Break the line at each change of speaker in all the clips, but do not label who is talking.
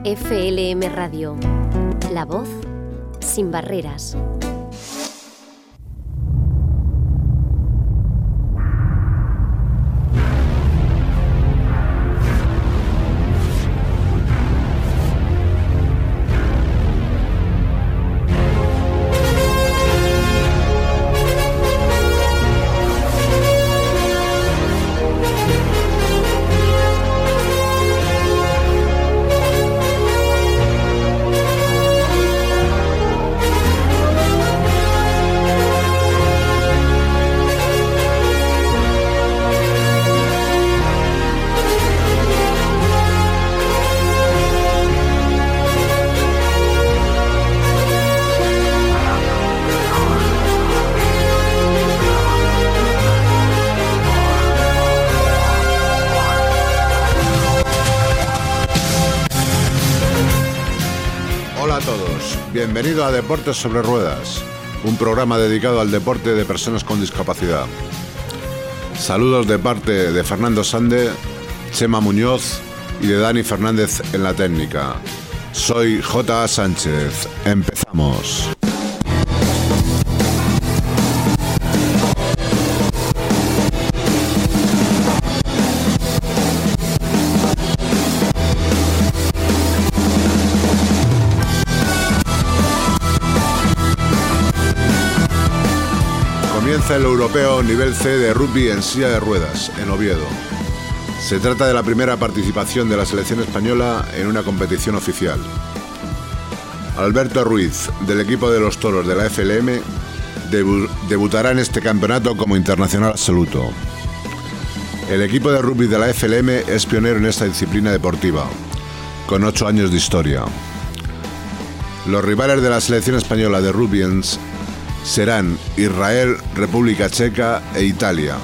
FLM Radio, la voz sin barreras.
Bienvenido a Deportes sobre Ruedas, un programa dedicado al deporte de personas con discapacidad. Saludos de parte de Fernando Sande, Chema Muñoz y de Dani Fernández en la técnica. Soy J.A. Sánchez. Empezamos. Comienza el europeo nivel C de rugby en silla de ruedas, en Oviedo. Se trata de la primera participación de la selección española en una competición oficial. Alberto Ruiz, del equipo de los toros de la FLM, debutará en este campeonato como internacional absoluto. El equipo de rugby de la FLM es pionero en esta disciplina deportiva, con 8 años de historia. Los rivales de la selección española de rugbyens serán Israel, República Checa e Italia.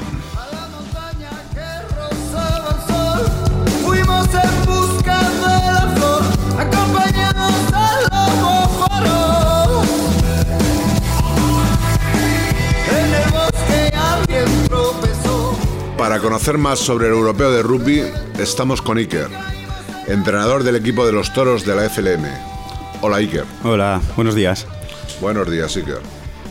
Para conocer más sobre el europeo de rugby, estamos con Iker, entrenador del equipo de los toros de la FLM. Hola, Iker.
Hola, buenos días.
Buenos días, Iker.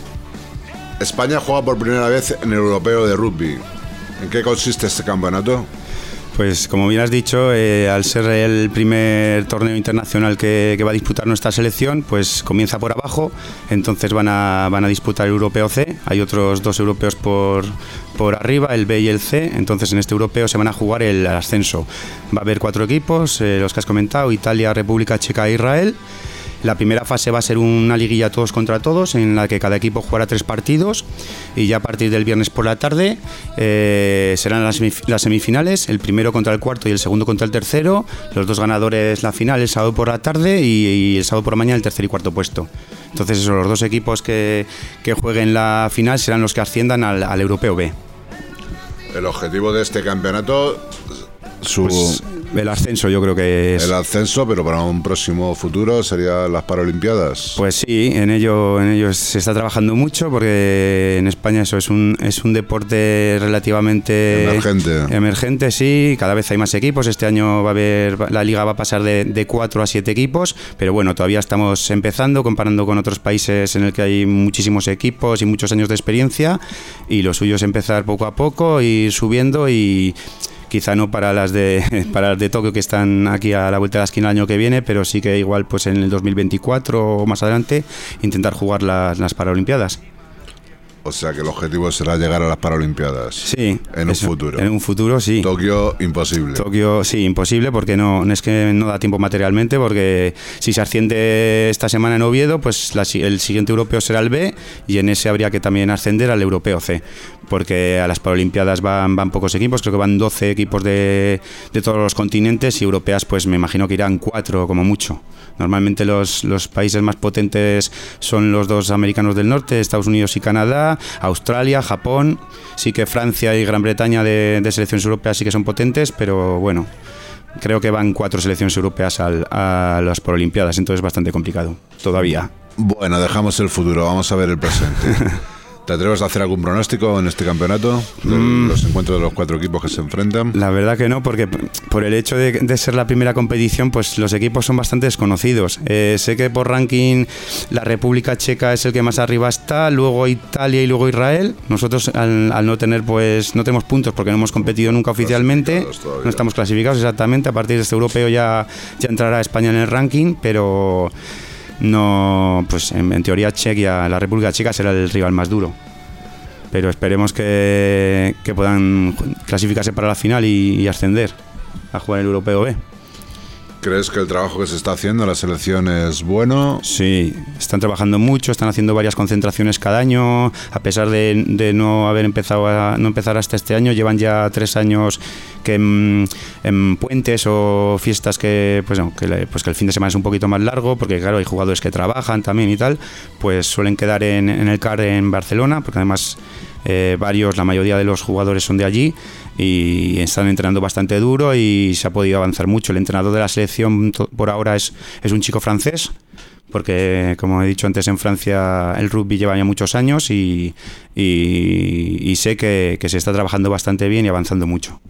España juega por primera vez en el europeo de rugby. ¿En qué consiste este campeonato?
Pues como bien has dicho, al ser el primer torneo internacional que va a disputar nuestra selección, pues comienza por abajo, entonces van a disputar el europeo C, hay otros 2 europeos por arriba, el B y el C, entonces en este europeo se van a jugar el ascenso. Va a haber 4 equipos, los que has comentado, Italia, República Checa e Israel. La primera fase va a ser una liguilla todos contra todos, en la que cada equipo jugará 3 partidos, y ya a partir del viernes por la tarde serán las semifinales, el primero contra el cuarto y el segundo contra el tercero, los 2 ganadores la final el sábado por la tarde y el sábado por la mañana el tercer y cuarto puesto. Entonces eso, los 2 equipos que jueguen la final serán los que asciendan al europeo B.
El objetivo de este campeonato,
pues el ascenso, yo creo que es.
El ascenso, pero para un próximo futuro serían las Paralimpiadas.
Pues sí, en ello se está trabajando mucho, porque en España eso es un deporte relativamente emergente, sí, cada vez hay más equipos. Este año la liga va a pasar de 4 a 7 equipos, pero bueno, todavía estamos empezando, comparando con otros países en el que hay muchísimos equipos y muchos años de experiencia, y lo suyo es empezar poco a poco, ir subiendo, y quizá no para las de Tokio, que están aquí a la vuelta de la esquina el año que viene, pero sí que igual pues en el 2024 o más adelante intentar jugar las Paralimpiadas.
O sea que el objetivo será llegar a las Paralimpiadas.
Sí.
En un futuro.
En un futuro, sí.
Tokio, imposible.
Tokio, sí, imposible, porque no es que no da tiempo materialmente, porque si se asciende esta semana en Oviedo, pues el siguiente europeo será el B, y en ese habría que también ascender al europeo C, porque a las Paralimpiadas van pocos equipos, creo que van 12 equipos de todos los continentes, y europeas pues me imagino que irán 4 como mucho. Normalmente los países más potentes son los 2 americanos del norte, Estados Unidos y Canadá, Australia, Japón. Sí que Francia y Gran Bretaña de selecciones europeas sí que son potentes, pero bueno, creo que van 4 selecciones europeas a las Paralimpiadas, entonces es bastante complicado todavía.
Bueno, dejamos el futuro, vamos a ver el presente. ¿Te atreves a hacer algún pronóstico en este campeonato? De los encuentros de los 4 equipos que se enfrentan.
La verdad que no, porque por el hecho de ser la primera competición, pues los equipos son bastante desconocidos. Sé que por ranking la República Checa es el que más arriba está, luego Italia y luego Israel. Nosotros al no tener, pues no tenemos puntos porque no hemos competido nunca oficialmente, no estamos clasificados exactamente. A partir de este europeo ya entrará España en el ranking, pero no, pues en teoría Chequia, la República Checa será el rival más duro, pero esperemos que puedan clasificarse para la final y ascender a jugar el Europeo B.
¿Crees que el trabajo que se está haciendo en la selección es bueno?
Sí, están trabajando mucho, están haciendo varias concentraciones cada año, a pesar de no haber no empezar hasta este año, llevan ya 3 años que en puentes o fiestas que el fin de semana es un poquito más largo, porque claro, hay jugadores que trabajan también y tal, pues suelen quedar en el CAR en Barcelona, porque además la mayoría de los jugadores son de allí y están entrenando bastante duro y se ha podido avanzar mucho. El entrenador de la selección por ahora es un chico francés, porque como he dicho antes, en Francia el rugby lleva ya muchos años y sé que se está trabajando bastante bien y avanzando mucho.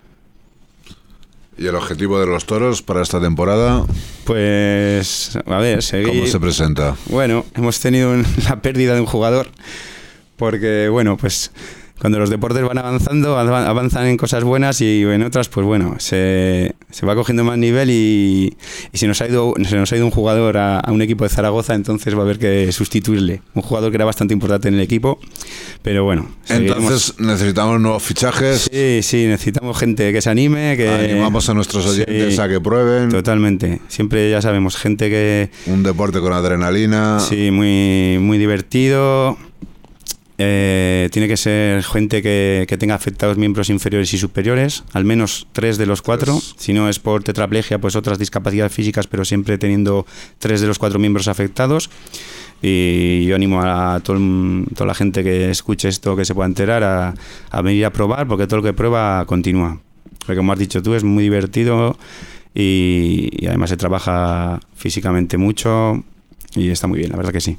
¿Y el objetivo de los Toros para esta temporada?
Pues, a ver, seguir.
¿Cómo se presenta?
Bueno, hemos tenido la pérdida de un jugador, porque, bueno, pues cuando los deportes van avanzando, avanzan en cosas buenas y en otras, pues bueno, se va cogiendo más nivel y se nos ha ido un jugador a un equipo de Zaragoza, entonces va a haber que sustituirle. Un jugador que era bastante importante en el equipo, pero bueno.
Entonces necesitamos nuevos fichajes.
Sí, necesitamos gente que se anime, que
animamos a nuestros oyentes a que prueben.
Totalmente. Siempre, ya sabemos, gente que...
Un deporte con adrenalina.
Sí, muy, muy divertido. Tiene que ser gente que tenga afectados miembros inferiores y superiores, al menos 3 de los 4. Si no es por tetraplegia, pues otras discapacidades físicas, pero siempre teniendo 3 de los 4 miembros afectados. Y yo animo a toda la gente que escuche esto, que se pueda enterar, a venir a probar, porque todo lo que prueba continúa. Porque como has dicho tú, es muy divertido y además se trabaja físicamente mucho y está muy bien, la verdad que sí.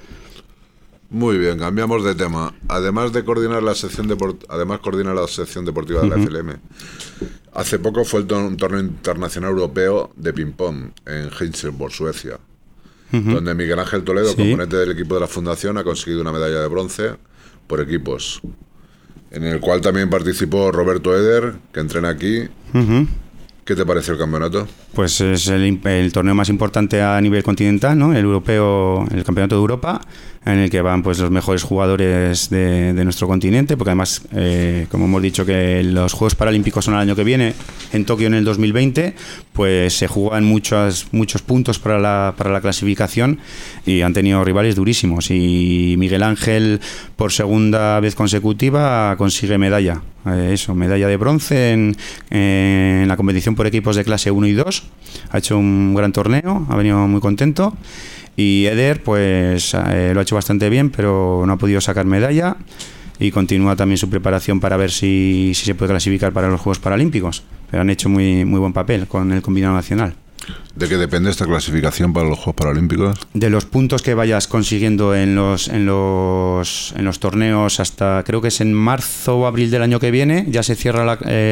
Muy bien, cambiamos de tema. Además coordinar la sección deportiva de la FLM. Hace poco fue un torneo internacional europeo de ping-pong en Helsingborg, Suecia, donde Miguel Ángel Toledo, componente del equipo de la fundación, ha conseguido una medalla de bronce por equipos, en el cual también participó Roberto Eder, que entrena aquí. ¿Qué te pareció el campeonato? Pues
es el torneo más importante a nivel continental, ¿no? El europeo, el campeonato de Europa, en el que van pues los mejores jugadores de nuestro continente, porque además, como hemos dicho, que los Juegos Paralímpicos son el año que viene, en Tokio en el 2020, pues se juegan muchos puntos para la clasificación y han tenido rivales durísimos. Y Miguel Ángel, por segunda vez consecutiva, consigue medalla. Medalla de bronce en la competición por equipos de clase 1 y 2. Ha hecho un gran torneo, ha venido muy contento. Y Eder pues lo ha hecho bastante bien, pero no ha podido sacar medalla y continúa también su preparación para ver si se puede clasificar para los Juegos Paralímpicos. Pero han hecho muy buen papel con el combinado nacional.
¿De qué depende esta clasificación para los Juegos Paralímpicos?
De los puntos que vayas consiguiendo en los torneos hasta, creo que es en marzo o abril del año que viene, ya se cierra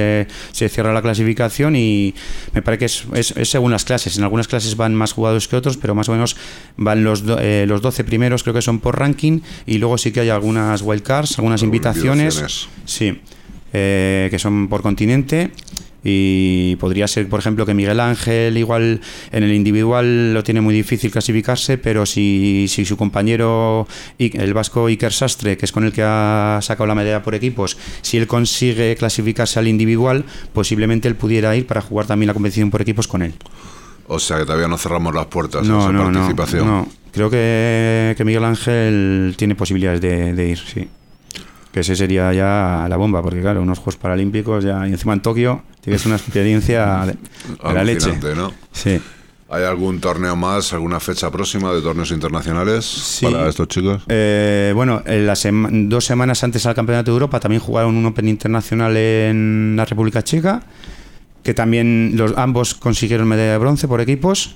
la clasificación y me parece que es según las clases. En algunas clases van más jugadores que otros, pero más o menos van los 12 primeros, creo que son por ranking, y luego sí que hay algunas wildcards, algunas invitaciones. Sí, que son por continente. Y podría ser, por ejemplo, que Miguel Ángel igual en el individual lo tiene muy difícil clasificarse, pero si su compañero, el vasco Iker Sastre, que es con el que ha sacado la medalla por equipos, si él consigue clasificarse al individual, posiblemente él pudiera ir para jugar también la competición por equipos con él.
O sea que todavía no cerramos las puertas a esa participación.
No, creo que Miguel Ángel tiene posibilidades de ir, sí. Que ese sería ya la bomba, porque claro, unos Juegos Paralímpicos ya, y encima en Tokio, tienes una experiencia de la leche,
¿no?
Sí.
¿Hay algún torneo más, alguna fecha próxima de torneos internacionales para estos chicos?
Bueno, 2 semanas antes al Campeonato de Europa también jugaron un Open internacional en la República Checa, que también ambos consiguieron medalla de bronce por equipos,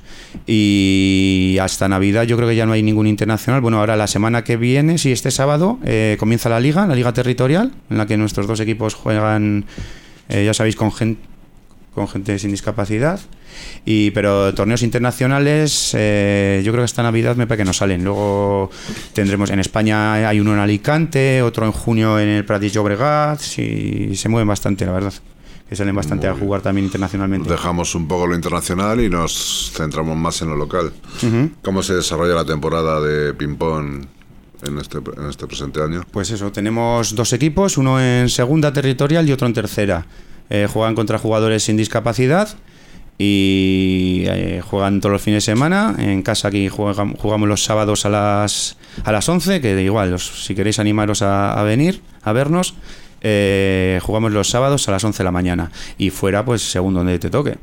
y hasta Navidad yo creo que ya no hay ningún internacional. Bueno, ahora la semana que viene, sí, este sábado, comienza la liga territorial, en la que nuestros dos equipos juegan, ya sabéis, con gente sin discapacidad. Pero torneos internacionales, yo creo que esta Navidad me parece que no salen. Luego tendremos en España, hay uno en Alicante, otro en junio en el Prat de Llobregat, y se mueven bastante, la verdad, que salen bastante a jugar también internacionalmente.
Dejamos un poco lo internacional y nos centramos más en lo local. ¿Cómo se desarrolla la temporada de ping-pong en este presente año?
Pues eso, tenemos dos equipos, uno en segunda territorial y otro en tercera. Juegan contra jugadores sin discapacidad y juegan todos los fines de semana. En casa aquí jugamos los sábados a las 11, que igual, si queréis animaros a venir a vernos, jugamos los sábados a las 11 de la mañana. Y fuera, pues según donde te toque.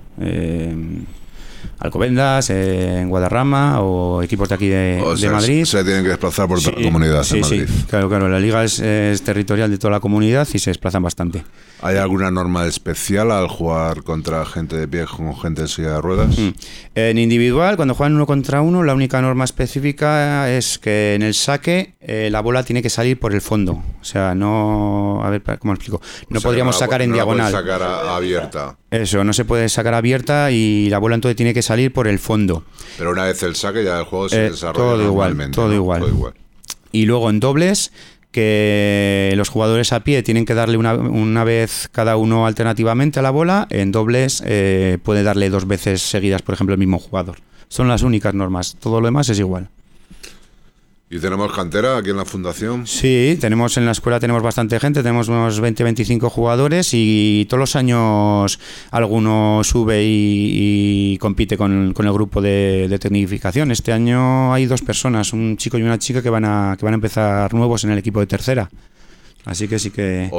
Alcobendas, en Guadarrama o equipos de aquí de Madrid.
Se tienen que desplazar por toda la comunidad en Madrid.
Sí, claro, la liga es territorial de toda la comunidad y se desplazan bastante.
¿Hay alguna norma especial al jugar contra gente de pie con gente en silla de ruedas?
En individual, cuando juegan uno contra uno, la única norma específica es que en el saque la bola tiene que salir por el fondo. O sea, no... A ver, ¿cómo lo explico? No podríamos sacar en diagonal.
No se puede sacar abierta.
Eso, no se puede sacar abierta y la bola entonces tiene que salir por el fondo.
Pero una vez el saque ya el juego se desarrolla normalmente.
Todo igual. Y luego en dobles, que los jugadores a pie tienen que darle una vez cada uno alternativamente a la bola. En dobles puede darle 2 veces seguidas, por ejemplo, el mismo jugador. Son las únicas normas, todo lo demás es igual.
¿Y tenemos cantera aquí en la fundación?
Sí, en la escuela tenemos bastante gente, tenemos unos 20-25 jugadores y todos los años alguno sube y compite con el grupo de tecnificación. Este año hay 2 personas, un chico y una chica que van a empezar nuevos en el equipo de tercera. Así que sí que...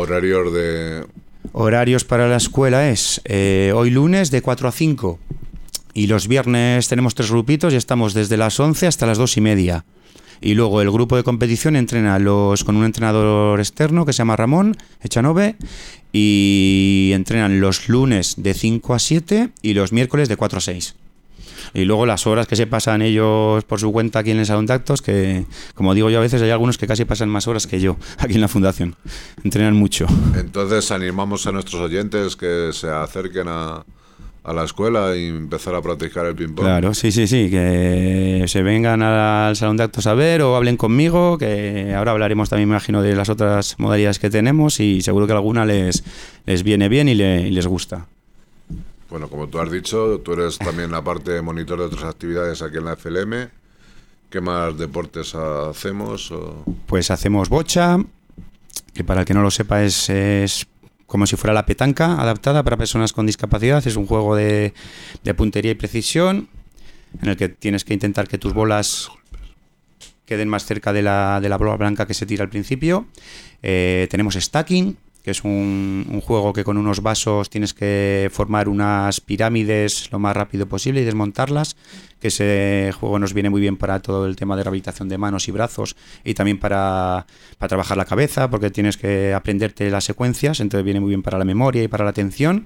Horarios para la escuela es hoy lunes de 4 a 5 y los viernes tenemos 3 grupitos y estamos desde las 11 hasta las 2:30. Y luego el grupo de competición entrena con un entrenador externo que se llama Ramón Echanove y entrenan los lunes de 5 a 7 y los miércoles de 4 a 6. Y luego las horas que se pasan ellos por su cuenta aquí en el salón de actos, que como digo yo a veces hay algunos que casi pasan más horas que yo aquí en la fundación. Entrenan mucho.
Entonces animamos a nuestros oyentes que se acerquen a la escuela y empezar a practicar el ping-pong.
Claro, sí, que se vengan al salón de actos a ver o hablen conmigo, que ahora hablaremos también, me imagino, de las otras modalidades que tenemos y seguro que alguna les viene bien y les gusta.
Bueno, como tú has dicho, tú eres también aparte de monitor de otras actividades aquí en la FLM. ¿Qué más deportes hacemos?
Pues hacemos bocha, que para el que no lo sepa es como si fuera la petanca adaptada para personas con discapacidad. Es un juego de puntería y precisión en el que tienes que intentar que tus bolas queden más cerca de la bola blanca que se tira al principio. Tenemos stacking, que es un juego que con unos vasos tienes que formar unas pirámides lo más rápido posible y desmontarlas, que ese juego nos viene muy bien para todo el tema de rehabilitación de manos y brazos y también para trabajar la cabeza, porque tienes que aprenderte las secuencias, entonces viene muy bien para la memoria y para la atención.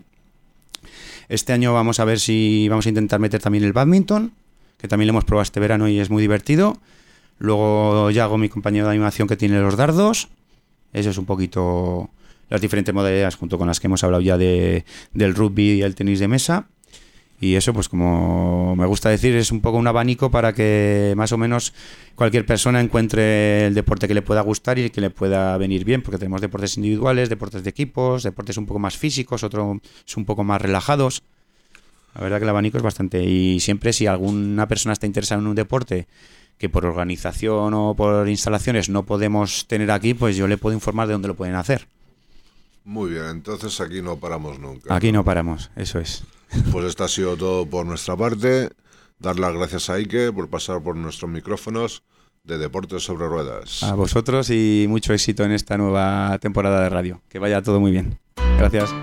Este año vamos a ver si vamos a intentar meter también el bádminton, que también lo hemos probado este verano y es muy divertido. Luego Yago, mi compañero de animación, que tiene los dardos. Eso es un poquito las diferentes modalidades junto con las que hemos hablado ya del rugby y el tenis de mesa. Y eso, pues como me gusta decir, es un poco un abanico para que más o menos cualquier persona encuentre el deporte que le pueda gustar y que le pueda venir bien, porque tenemos deportes individuales, deportes de equipos, deportes un poco más físicos, otros un poco más relajados. La verdad que el abanico es bastante. Y siempre si alguna persona está interesada en un deporte que por organización o por instalaciones no podemos tener aquí, pues yo le puedo informar de dónde lo pueden hacer.
Muy bien, entonces aquí no paramos nunca.
Aquí no paramos, eso es.
Pues esto ha sido todo por nuestra parte. Dar las gracias a Ike por pasar por nuestros micrófonos de Deportes sobre Ruedas.
A vosotros y mucho éxito en esta nueva temporada de radio. Que vaya todo muy bien. Gracias.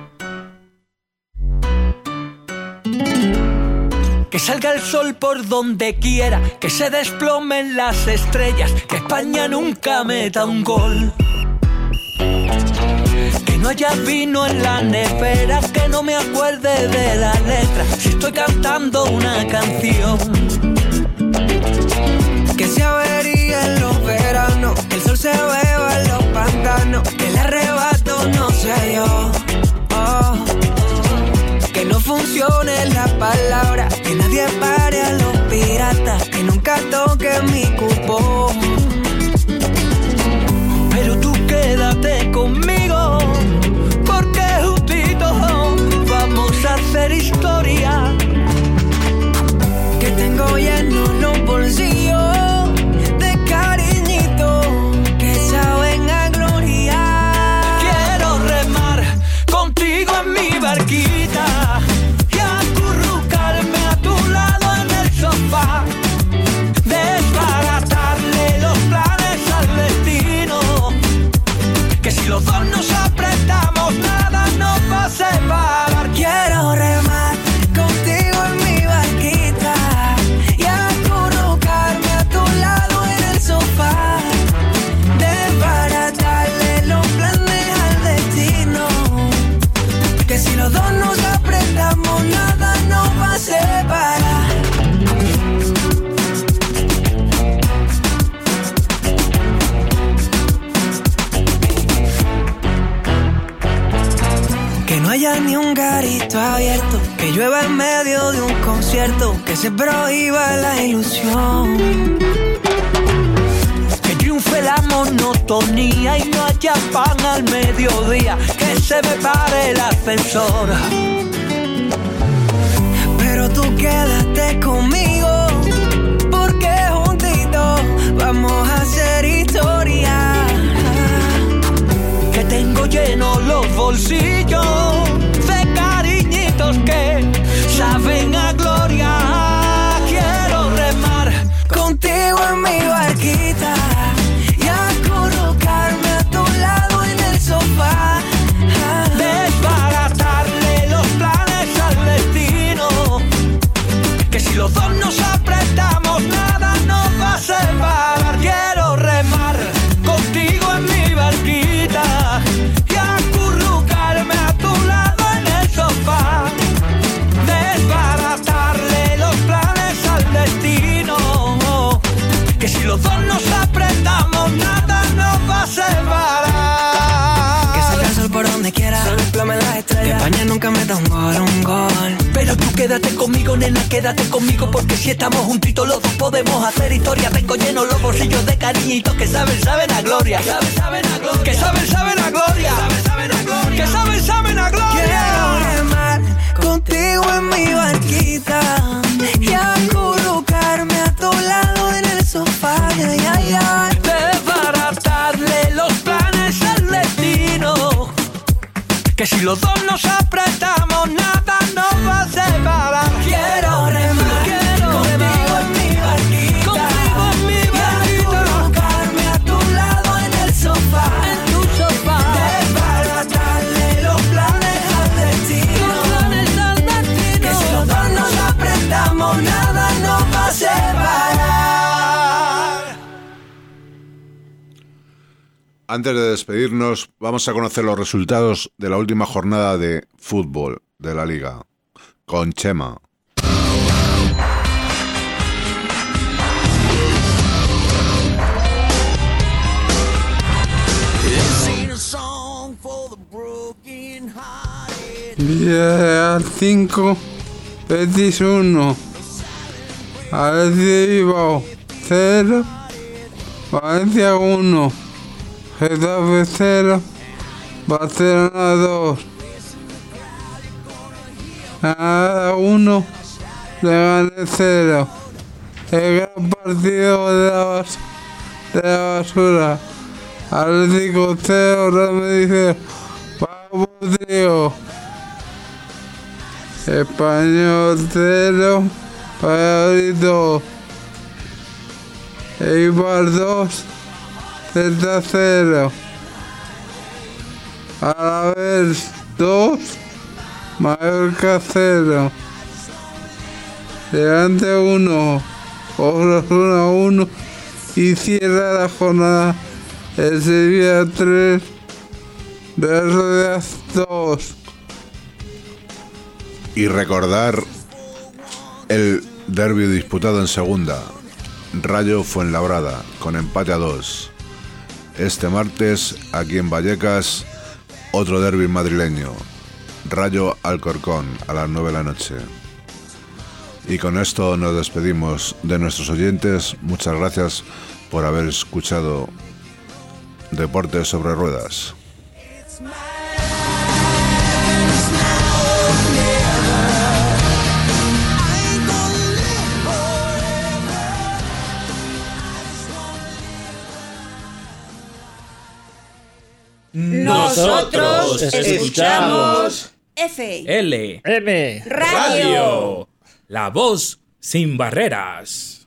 Que salga el sol por donde quiera, que se desplomen las estrellas, que España nunca meta un gol. Que no haya vino en la nevera, que no me acuerde de la letra si estoy cantando una canción.
Que se avería en los veranos, que el sol se beba en los pantanos, que el arrebato no se yo. Que no funcione la palabra, que nadie pare a los piratas, que nunca toque mi cupón.
Pero tú quédate conmigo, porque justito vamos a hacer historia.
Que tengo llenos los bolsillos de cariñitos que saben a gloria.
Quiero remar contigo en mi barquita y acurrucarme a tu lado en el sofá, desbaratarle los planes al destino, que si los dos nos apretamos nada nos va a separar.
Quiero remar contigo en mi barquita y acurrucarme a tu lado en el sofá, desbaratarle los planes al destino, que si los dos nos apretamos nada nos va a separar. Que no haya ni un garito abierto, que llueva en medio de un concierto, que se prohíba la ilusión.
Que triunfe la monotonía y no haya pan al mediodía, que se me pare el ascensor.
Pero tú quédate conmigo, porque juntitos vamos a hacer historia.
Que tengo llenos los bolsillos de cariñitos que saben a gloria. Quiero remar
Contigo en mi barquita y acurrucarme a tu lado en el sofá,
desbaratarle los planes al destino, que si los dos nos apretamos nada nos va a separar. Quiero remar contigo en mi barquita y acurrucarme a tu lado en el sofá, desbaratarle los planes al destino, que si los dos nos apretamos nada nos va a separar.
que salga el sol por donde quiera, se desplomen las estrellas, que España nunca meta un gol.
Pero tú quédate conmigo, nena, quédate conmigo, porque si estamos juntitos los dos podemos hacer historia. Tengo llenos los bolsillos de cariñitos que saben a gloria. Que saben a gloria. Que saben a gloria. Que saben a gloria.
Quiero remar contigo en mi barquita y acurrucarme a tu lado en el sofá, ay, ay, ay.
Desbaratarle los planes al destino, que si los dos nos apretamos nada nos va a separar.
Quiero remar contigo en mi barquita,
Contigo en mi barquita,
y acurrucarme a tu lado en el sofá,
en tu sofá,
desbaratarle los planes al destino,
los planes al destino,
que si los dos nos apretamos nada nos va a separar.
Antes de despedirnos, vamos a conocer los resultados de la última jornada de fútbol de la Liga con Chema.
Villarreal 5, Betis 1, Athletic Bilbao 0, Valencia 1, Getafe 0, Barcelona 2, Granada 1, Leganés 0. El gran partido de la basura. Atlético 0, Real Madrid 0. Vamos, tío. Español 0, Valladolid 2, Eibar 2, Celta 0, Alavés 2, Mallorca 0, Levante 1, Osasuna 1 y cierra la jornada el Sevilla 3, Verdes 2.
Y recordar el derbi disputado en segunda, Rayo Fuenlabrada, con empate a 2. Este martes, aquí en Vallecas, otro derbi madrileño, Rayo Alcorcón, a las 9 de la noche. Y con esto nos despedimos de nuestros oyentes. Muchas gracias por haber escuchado Deportes sobre Ruedas.
Nosotros escuchamos
FM
Radio, la voz sin barreras.